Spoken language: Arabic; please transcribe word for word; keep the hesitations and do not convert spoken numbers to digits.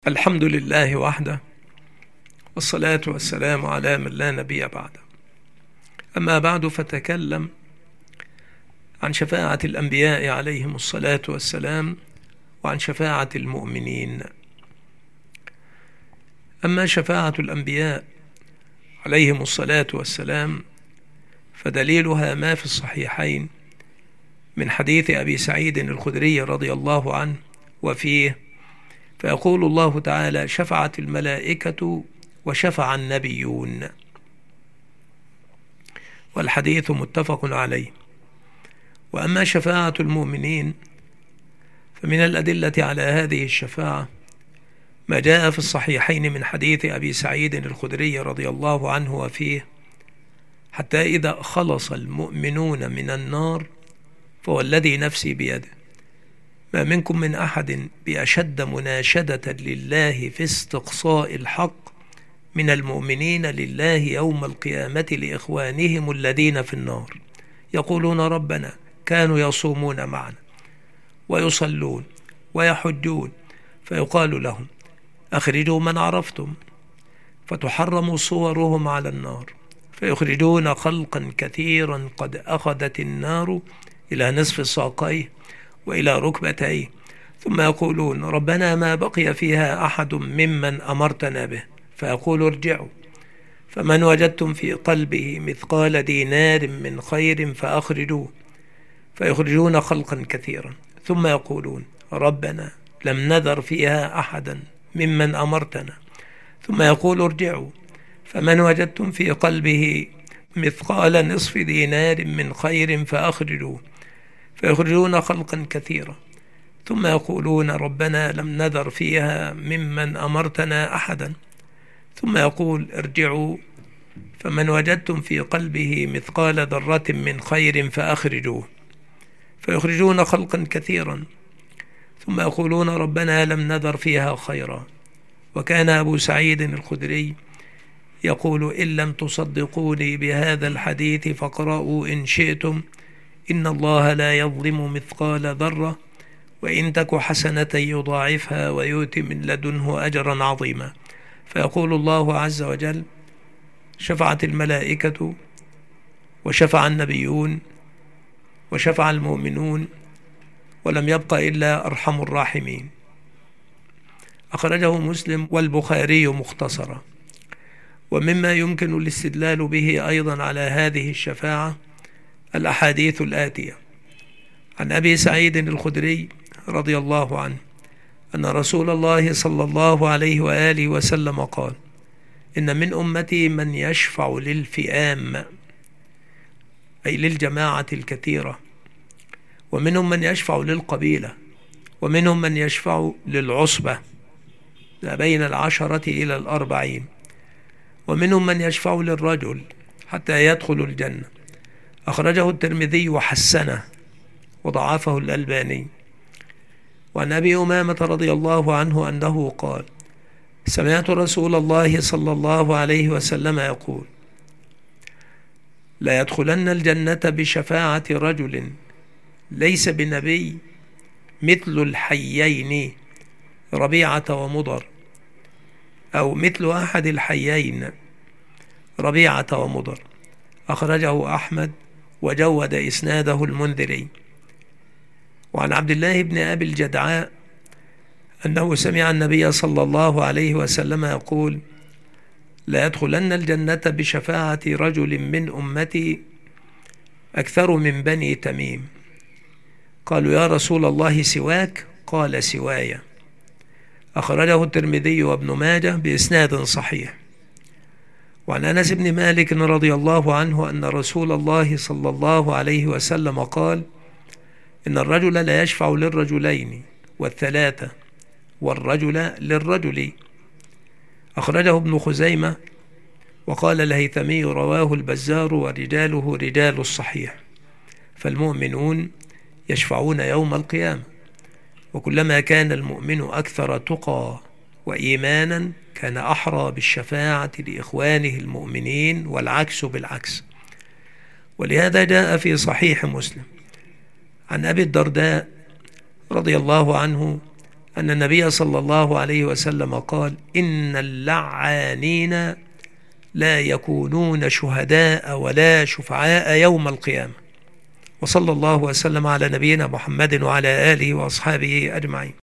الحمد لله وحده، والصلاة والسلام على من لا نبي بعده. أما بعد، فتكلم عن شفاعة الأنبياء عليهم الصلاة والسلام وعن شفاعة المؤمنين. أما شفاعة الأنبياء عليهم الصلاة والسلام فدليلها ما في الصحيحين من حديث أبي سعيد الخدري رضي الله عنه، وفيه فيقول الله تعالى: شفعت الملائكة وشفع النبيون. والحديث متفق عليه. وأما شفاعة المؤمنين فمن الأدلة على هذه الشفاعة ما جاء في الصحيحين من حديث أبي سعيد الخدري رضي الله عنه، وفيه حتى إذا خلص المؤمنون من النار فوالذي نفسي بيده ما منكم من أحد بأشد مناشدة لله في استقصاء الحق من المؤمنين لله يوم القيامة لإخوانهم الذين في النار، يقولون ربنا كانوا يصومون معنا ويصلون ويحجون، فيقال لهم أخرجوا من عرفتم، فتحرم صورهم على النار، فيخرجون خلقا كثيرا قد أخذت النار إلى نصف ساقيه وإلى ركبتيه، ثم يقولون ربنا ما بقي فيها أحد ممن أمرتنا به، فيقول ارجعوا فمن وجدتم في قلبه مثقال دينار من خير فأخرجوه، فيخرجون خلقا كثيرا، ثم يقولون ربنا لم نذر فيها أحدا ممن أمرتنا، ثم يقول ارجعوا فمن وجدتم في قلبه مثقال نصف دينار من خير فأخرجوه، فيخرجون خلقا كثيرا، ثم يقولون ربنا لم نذر فيها ممن أمرتنا أحدا، ثم يقول ارجعوا فمن وجدتم في قلبه مثقال ذرة من خير فأخرجوه، فيخرجون خلقا كثيرا، ثم يقولون ربنا لم نذر فيها خيرا. وكان أبو سعيد الخدري يقول إن لم تصدقوني بهذا الحديث فاقرأوا إن شئتم إن الله لا يظلم مثقال ذرة وإن تك حسنة يضاعفها ويؤتي من لدنه أجرا عظيما. فيقول الله عز وجل: شفعت الملائكة وشفع النبيون وشفع المؤمنون ولم يبق إلا أرحم الراحمين. أخرجه مسلم والبخاري مختصرا. ومما يمكن الاستدلال به أيضا على هذه الشفاعة الأحاديث الآتية: عن أبي سعيد الخدري رضي الله عنه أن رسول الله صلى الله عليه وآله وسلم قال: إن من أمتي من يشفع للفئام، أي للجماعة الكثيرة، ومنهم من يشفع للقبيلة، ومنهم من يشفع للعصبة ما بين العشرة إلى الأربعين، ومنهم من يشفع للرجل حتى يدخل الجنة. أخرجه الترمذي وحسنه وضعفه الألباني. وعن أبي أمامة رضي الله عنه أنه قال: سمعت رسول الله صلى الله عليه وسلم يقول: لا يدخلن الجنة بشفاعة رجل ليس بنبي مثل الحيين ربيعة ومضر، أو مثل أحد الحيين ربيعة ومضر. أخرجه أحمد وجود إسناده المنذري. وعن عبد الله بن أبي الجدعاء أنه سمع النبي صلى الله عليه وسلم يقول: لا يدخلن الجنة بشفاعة رجل من أمتي أكثر من بني تميم. قالوا يا رسول الله سواك؟ قال سواي. أخرجه الترمذي وابن ماجه بإسناد صحيح. وعن أنس بن مالك رضي الله عنه أن رسول الله صلى الله عليه وسلم قال: إن الرجل لا يشفع للرجلين والثلاثة والرجل للرجل. أخرجه ابن خزيمة. وقال الهيثمي رواه البزار ورجاله رجال الصحيح. فالمؤمنون يشفعون يوم القيامة، وكلما كان المؤمن أكثر تقى وإيمانا كان أحرى بالشفاعة لإخوانه المؤمنين، والعكس بالعكس. ولهذا جاء في صحيح مسلم عن أبي الدرداء رضي الله عنه أن النبي صلى الله عليه وسلم قال: إن اللعانين لا يكونون شهداء ولا شفعاء يوم القيامة. وصلى الله وسلم على نبينا محمد وعلى آله وأصحابه أجمعين.